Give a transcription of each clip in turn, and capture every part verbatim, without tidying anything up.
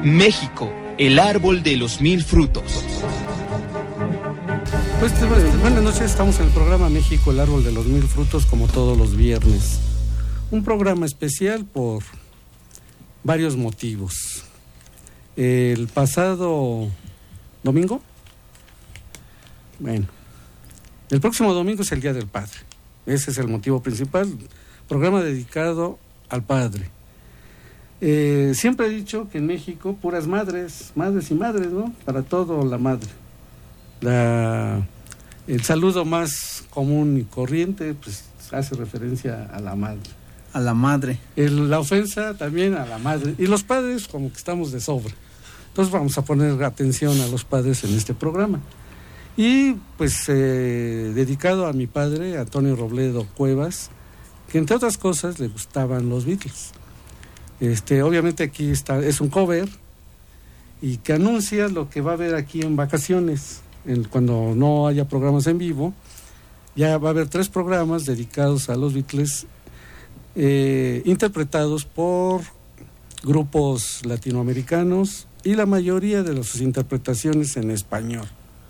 México, el árbol de los mil frutos. Pues buenas noches, estamos en el programa México, el árbol de los mil frutos, como todos los viernes. Un programa especial por varios motivos. El pasado domingo, bueno, el próximo domingo es el Día del Padre. Ese es el motivo principal, programa dedicado al padre. Eh, siempre he dicho que en México puras madres, madres y madres, ¿no? Para todo la madre. La, el saludo más común y corriente, pues hace referencia a la madre. A la madre. El, la ofensa también a la madre. Y los padres como que estamos de sobra. Entonces vamos a poner atención a los padres en este programa. Y pues eh, dedicado a mi padre, Antonio Robledo Cuevas, que entre otras cosas le gustaban los Beatles. Este, obviamente aquí está, es un cover y que anuncia lo que va a haber aquí en vacaciones, en, cuando no haya programas en vivo. Ya va a haber tres programas dedicados a los Beatles, eh, interpretados por grupos latinoamericanos y la mayoría de sus interpretaciones en español.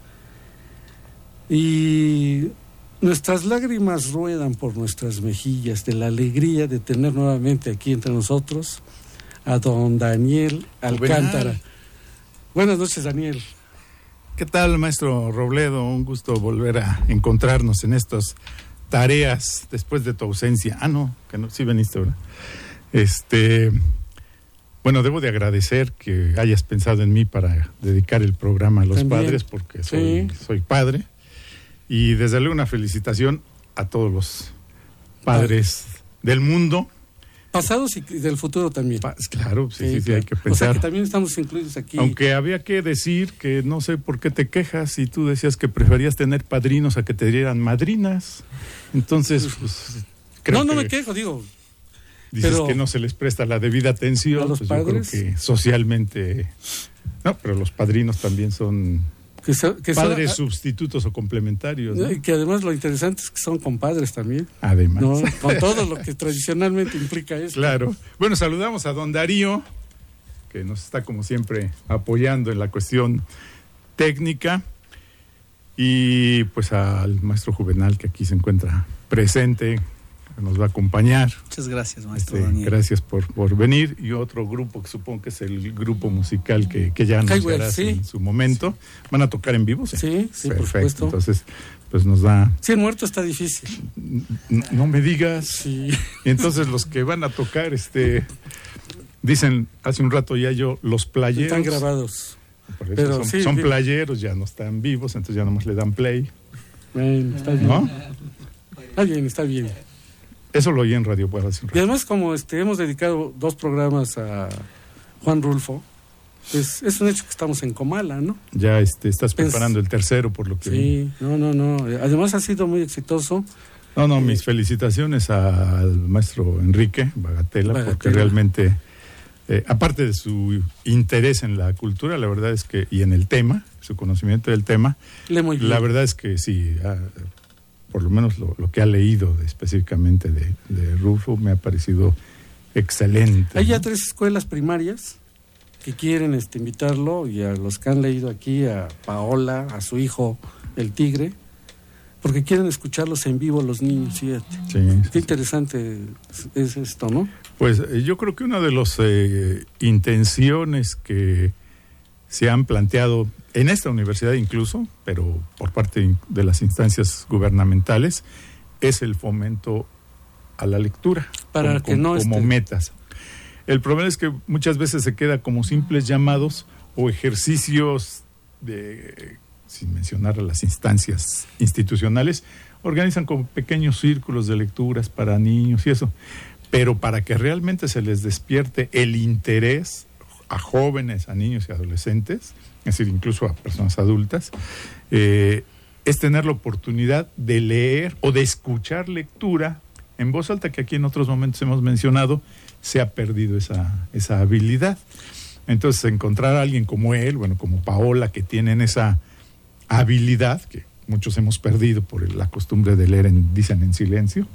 Y nuestras lágrimas ruedan por nuestras mejillas de la alegría de tener nuevamente aquí entre nosotros a don Daniel Alcántara. Buenas, Buenas noches, Daniel. ¿Qué tal, maestro Robledo? Un gusto volver a encontrarnos en estas tareas después de tu ausencia. Ah, no, que no, sí veniste ahora. Este, bueno, debo de agradecer que hayas pensado en mí para dedicar el programa a los También. padres, porque soy, sí. soy padre. Y desde luego una felicitación a todos los padres ah. del mundo. Pasados y del futuro también. Pa- claro, sí, sí, sí, sí, hay que pensar. O sea que también estamos incluidos aquí. Aunque había que decir que no sé por qué te quejas y tú decías que preferías tener padrinos a que te dieran madrinas. Entonces, pues, creo No, no que me quejo, digo. Dices pero que no se les presta la debida atención. a los pues padres. Yo creo que socialmente... No, pero los padrinos también son... Que so, que padres son, sustitutos o complementarios, ¿no? Y que además lo interesante es que son compadres también. Además. ¿No? Con todo lo que tradicionalmente implica eso. Claro. Bueno, saludamos a don Darío, que nos está como siempre apoyando en la cuestión técnica, y pues al maestro Juvenal, que aquí se encuentra presente, que nos va a acompañar. Muchas gracias, maestro este, Daniel. Gracias por, por venir. Y otro grupo que supongo que es el grupo musical que, que ya nos Highway, darás sí. en su momento. Sí. ¿Van a tocar en vivo? Sí, sí, sí, perfecto. Por supuesto. Entonces, pues nos da... Sí, muerto está difícil. No, no me digas. Sí. Y entonces los que van a tocar, este, dicen hace un rato ya yo, los playeros. Están grabados. Por eso Pero son, sí, son bien. playeros, ya no están vivos, entonces ya nomás le dan play. Bueno, está bien. ¿No? Está bien, está bien. Eso lo oí en Radio Puebla hace un rato. Y además, como este hemos dedicado dos programas a Juan Rulfo, pues es un hecho que estamos en Comala, ¿no? Ya este, estás Pues, preparando el tercero, por lo que... Sí, no, no, no. Además ha sido muy exitoso. No, no, mis felicitaciones al maestro Enrique Bagatela, Bagatela. porque realmente, eh, aparte de su interés en la cultura, la verdad es que, y en el tema, su conocimiento del tema, Le muy bien. la verdad es que sí, ah, por lo menos lo, lo que ha leído de, específicamente de, de Rulfo me ha parecido excelente. Hay ya ¿no? tres escuelas primarias que quieren este, invitarlo, y a los que han leído aquí, a Paola, a su hijo, el Tigre, porque quieren escucharlos en vivo los niños, fíjate. Sí, Qué sí, interesante es, es esto, ¿no? Pues eh, yo creo que una de las eh, intenciones que se han planteado en esta universidad incluso, pero por parte de las instancias gubernamentales, es el fomento a la lectura. Para como, que no como, como esté... metas. El problema es que muchas veces se queda como simples llamados o ejercicios de, sin mencionar a las instancias institucionales, organizan como pequeños círculos de lecturas para niños y eso, pero para que realmente se les despierte el interés a jóvenes, a niños y adolescentes, es decir, incluso a personas adultas, eh, es tener la oportunidad de leer o de escuchar lectura en voz alta, que aquí en otros momentos hemos mencionado, se ha perdido esa, esa habilidad. Entonces, encontrar a alguien como él, bueno, como Paola, que tienen esa habilidad, que muchos hemos perdido por la costumbre de leer, en, dicen, en silencio,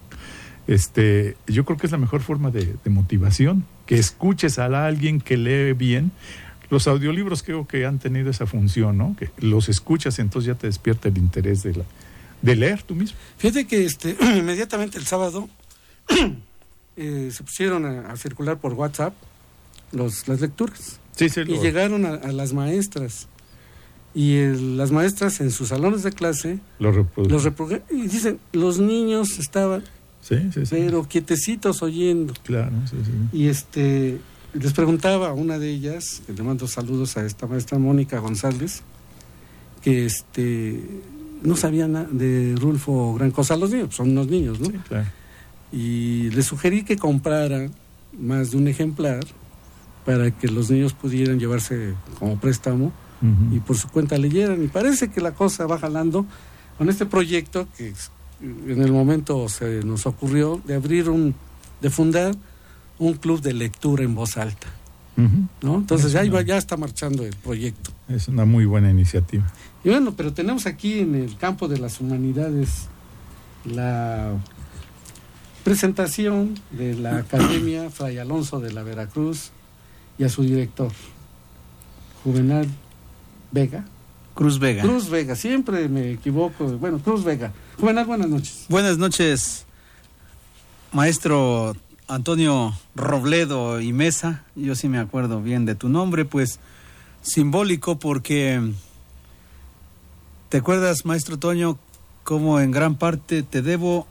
este, yo creo que es la mejor forma de, de motivación, que escuches a alguien que lee bien. Los audiolibros creo que han tenido esa función, ¿no? Que los escuchas, entonces ya te despierta el interés de, la, de leer tú mismo. Fíjate que este inmediatamente el sábado eh, se pusieron a, a circular por WhatsApp los, las lecturas. Sí, sí, y lo... llegaron a, a las maestras. Y el, las maestras en sus salones de clase Lo reproducen. los reprodujeron. Y dicen, los niños estaban, Sí, sí, sí. pero quietecitos oyendo. Claro, sí, sí. Y este les preguntaba a una de ellas, que le mando saludos a esta maestra Mónica González, que este no sabía nada de Rulfo gran cosa. Los niños, son unos niños, ¿no? Sí, claro. Y le sugerí que comprara más de un ejemplar para que los niños pudieran llevarse como préstamo Uh-huh. y por su cuenta leyeran. Y parece que la cosa va jalando con este proyecto que en el momento se nos ocurrió de abrir un, de fundar un club de lectura en voz alta, Uh-huh. ¿no? Entonces ya, una, iba, ya está marchando el proyecto. Es una muy buena iniciativa. Y bueno, pero tenemos aquí en el campo de las humanidades la presentación de la Academia Fray Alonso de la Veracruz y a su director, Juvenal Vega. Cruz Vega. Cruz Vega, siempre me equivoco. Bueno, Cruz Vega. Juvenal, buenas noches. Buenas noches, maestro Antonio Robledo y Mesa. Yo sí me acuerdo bien de tu nombre, pues simbólico porque ¿te acuerdas, maestro Toño, cómo en gran parte te debo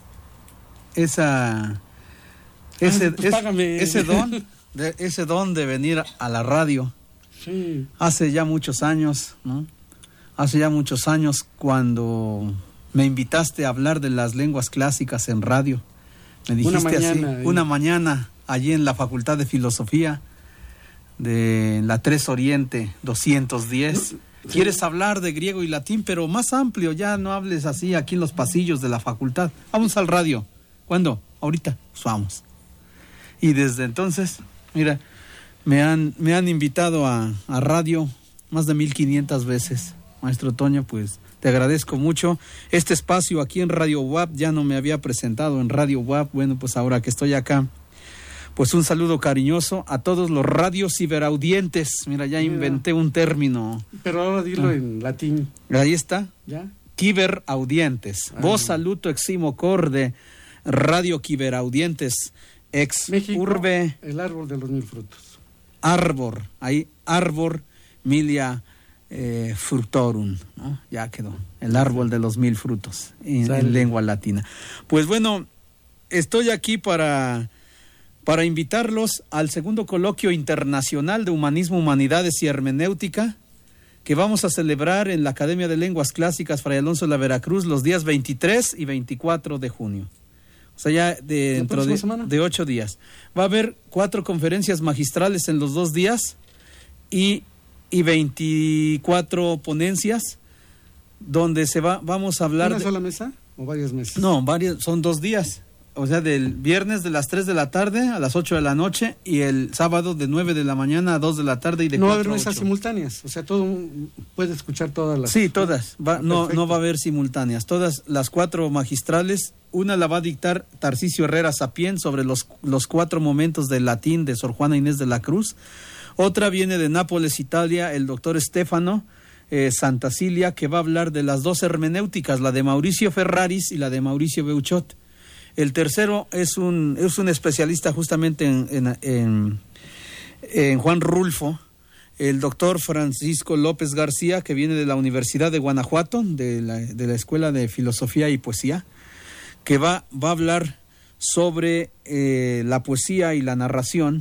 esa ese, Ah, pues es- págame. ese don de, ese don de venir a la radio? Sí. Hace ya muchos años, ¿no? Hace ya muchos años cuando me invitaste a hablar de las lenguas clásicas en radio. Me dijiste Una mañana, así, ¿eh? una mañana, allí en la Facultad de Filosofía de la tres Oriente doscientos diez. ¿Quieres hablar de griego y latín, pero más amplio? Ya no hables así aquí en los pasillos de la facultad. Vamos al radio. ¿Cuándo? Ahorita. Pues vamos. Y desde entonces, mira, me han, me han invitado a, a radio más de mil quinientas veces. Maestro Toño, pues te agradezco mucho. Este espacio aquí en Radio U A P, ya no me había presentado en Radio U A P. Bueno, pues ahora que estoy acá, pues un saludo cariñoso a todos los radios ciberaudientes. Mira, ya Mira. inventé un término. Pero ahora dilo Ah. en latín, Ahí está. ¿ya? Ciberaudientes. Ah. Vos saluto eximo corde, Radio Ciberaudientes, ex México, urbe el árbol de los mil frutos. arbor, ahí arbor milia eh, fructorum, ¿no? Ya quedó, el árbol de los mil frutos en, Sale. en lengua latina. Pues bueno, estoy aquí para, para invitarlos al segundo coloquio internacional de Humanismo, Humanidades y Hermenéutica que vamos a celebrar en la Academia de Lenguas Clásicas Fray Alonso de la Veracruz los días veintitrés y veinticuatro de junio. O sea, ya de, ¿La dentro próxima de, semana? de ocho días. Va a haber cuatro conferencias magistrales en los dos días y, y veinticuatro ponencias donde se va, vamos a hablar... ¿Una de- sola mesa o varias mesas? no, varios, son dos días. O sea, del viernes de las tres de la tarde a las ocho de la noche y el sábado de nueve de la mañana a dos de la tarde y de No va a cuatro haber a mesas ocho. simultáneas, o sea, todo un- puede escuchar todas las... Sí, todas. Va- no, Perfecto. no va a haber simultáneas. Todas las cuatro magistrales. Una la va a dictar Tarcisio Herrera Sapien sobre los, los cuatro momentos del latín de Sor Juana Inés de la Cruz. Otra viene de Nápoles, Italia, el doctor Estefano eh, Santacilia, que va a hablar de las dos hermenéuticas, la de Mauricio Ferraris y la de Mauricio Beuchot. El tercero es un, es un especialista justamente en, en, en, en Juan Rulfo, el doctor Francisco López García, que viene de la Universidad de Guanajuato, de la, de la Escuela de Filosofía y Poesía, que va, va a hablar sobre eh, la poesía y la narración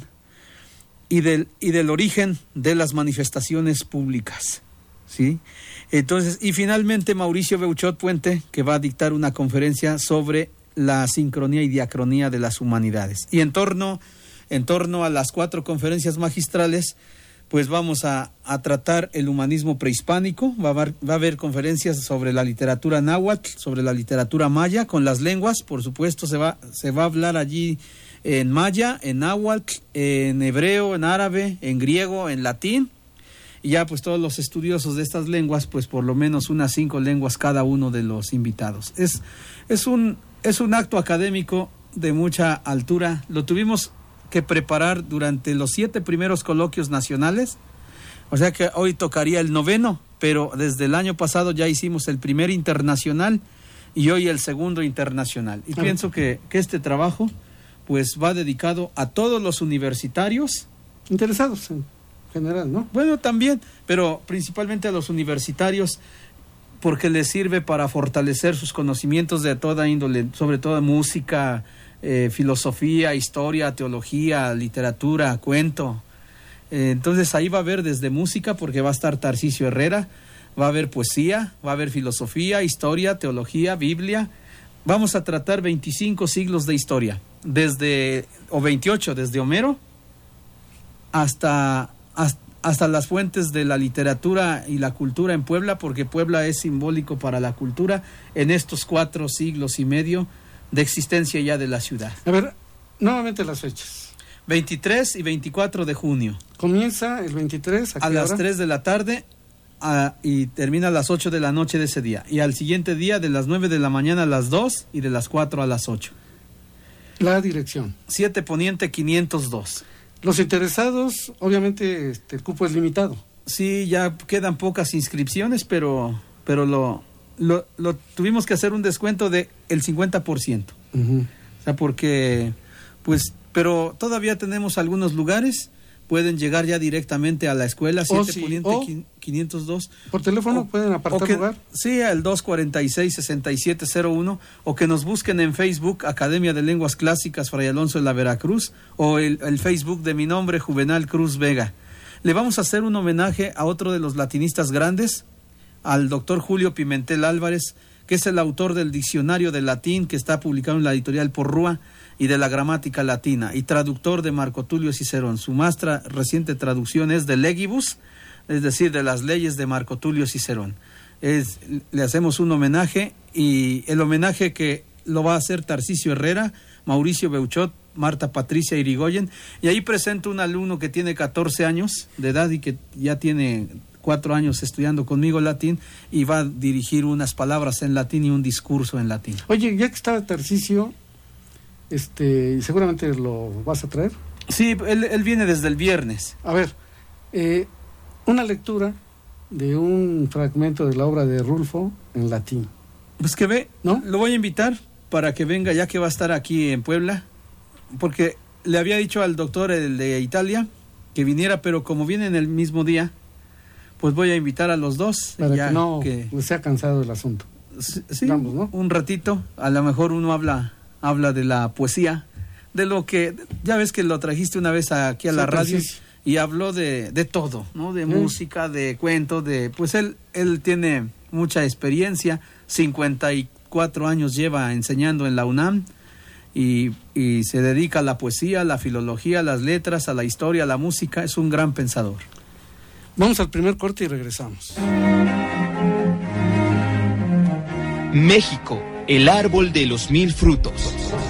y del, y del origen de las manifestaciones públicas, ¿sí? Entonces, y finalmente Mauricio Beuchot Puente, que va a dictar una conferencia sobre la sincronía y diacronía de las humanidades. Y en torno, en torno a las cuatro conferencias magistrales, pues vamos a, a tratar el humanismo prehispánico. Va a, haber, va a haber conferencias sobre la literatura náhuatl, sobre la literatura maya, con las lenguas, por supuesto, se va, se va a hablar allí en maya, en náhuatl, en hebreo, en árabe, en griego, en latín. Y ya pues todos los estudiosos de estas lenguas, pues por lo menos unas cinco lenguas cada uno de los invitados. Es, es un, es un acto académico de mucha altura. Lo tuvimos que preparar durante los siete primeros coloquios nacionales. O sea que hoy tocaría el noveno, pero desde el año pasado ya hicimos el primer internacional y hoy el segundo internacional. Y ah. pienso que, que este trabajo pues va dedicado a todos los universitarios. Interesados en general, ¿no? Bueno, también, pero principalmente a los universitarios, porque les sirve para fortalecer sus conocimientos de toda índole, sobre todo música, eh, filosofía, historia, teología, literatura, cuento. Eh, entonces ahí va a haber desde música, porque va a estar Tarcisio Herrera, va a haber poesía, va a haber filosofía, historia, teología, Biblia. Vamos a tratar veinticinco siglos de historia, desde, o veintiocho, desde Homero hasta... hasta hasta las fuentes de la literatura y la cultura en Puebla, porque Puebla es simbólico para la cultura en estos cuatro siglos y medio de existencia ya de la ciudad. A ver, nuevamente las fechas. veintitrés y veinticuatro de junio. Comienza el veintitrés, ¿a qué a las hora? tres de la tarde a, y termina a las ocho de la noche de ese día. Y al siguiente día de las nueve de la mañana a las dos y de las cuatro a las ocho. La dirección. siete Poniente quinientos dos. Los interesados, obviamente, este, el cupo es limitado. Sí, ya quedan pocas inscripciones, pero pero lo, lo, lo tuvimos que hacer un descuento de el cincuenta por ciento. Uh-huh. O sea, porque, pues, pero todavía tenemos algunos lugares, pueden llegar ya directamente a la escuela, siete sí, Poniente o quinientos dos. Por teléfono o, pueden apartar que, lugar. Sí, al dos cuarenta y seis, sesenta y siete cero uno, o que nos busquen en Facebook, Academia de Lenguas Clásicas Fray Alonso de la Veracruz, o el, el Facebook de mi nombre, Juvenal Cruz Vega. Le vamos a hacer un homenaje a otro de los latinistas grandes, al doctor Julio Pimentel Álvarez, que es el autor del Diccionario de Latín, que está publicado en la editorial Porrúa, y de la gramática latina, y traductor de Marco Tulio Cicerón. Su más tra- reciente traducción es de Legibus, es decir, de las leyes de Marco Tulio Cicerón. Es, le hacemos un homenaje, y el homenaje que lo va a hacer Tarcisio Herrera, Mauricio Beuchot, Marta Patricia Irigoyen, y ahí presento un alumno que tiene catorce años de edad y que ya tiene cuatro años estudiando conmigo latín, y va a dirigir unas palabras en latín y un discurso en latín. Oye, ya que está Tarcisio, este, seguramente lo vas a traer. Sí, él, él viene desde el viernes. A ver, eh, una lectura de un fragmento de la obra de Rulfo en latín. Pues que ve, ¿no? Lo voy a invitar para que venga, ya que va a estar aquí en Puebla, porque le había dicho al doctor, el de Italia, que viniera, pero como viene en el mismo día, pues voy a invitar a los dos. Para ya que no que, pues sea cansado el asunto. Sí, sí, Vamos, ¿no? Un ratito, a lo mejor uno habla... habla de la poesía, de lo que, ya ves que lo trajiste una vez aquí a la sí, radio, sí. Y habló de, de todo, ¿no? De sí. música, de cuento, de, pues él, él tiene mucha experiencia, cincuenta y cuatro años lleva enseñando en la UNAM, y, y se dedica a la poesía, a la filología, a las letras, a la historia, a la música, es un gran pensador. Vamos al primer corte y regresamos. México, el árbol de los mil frutos.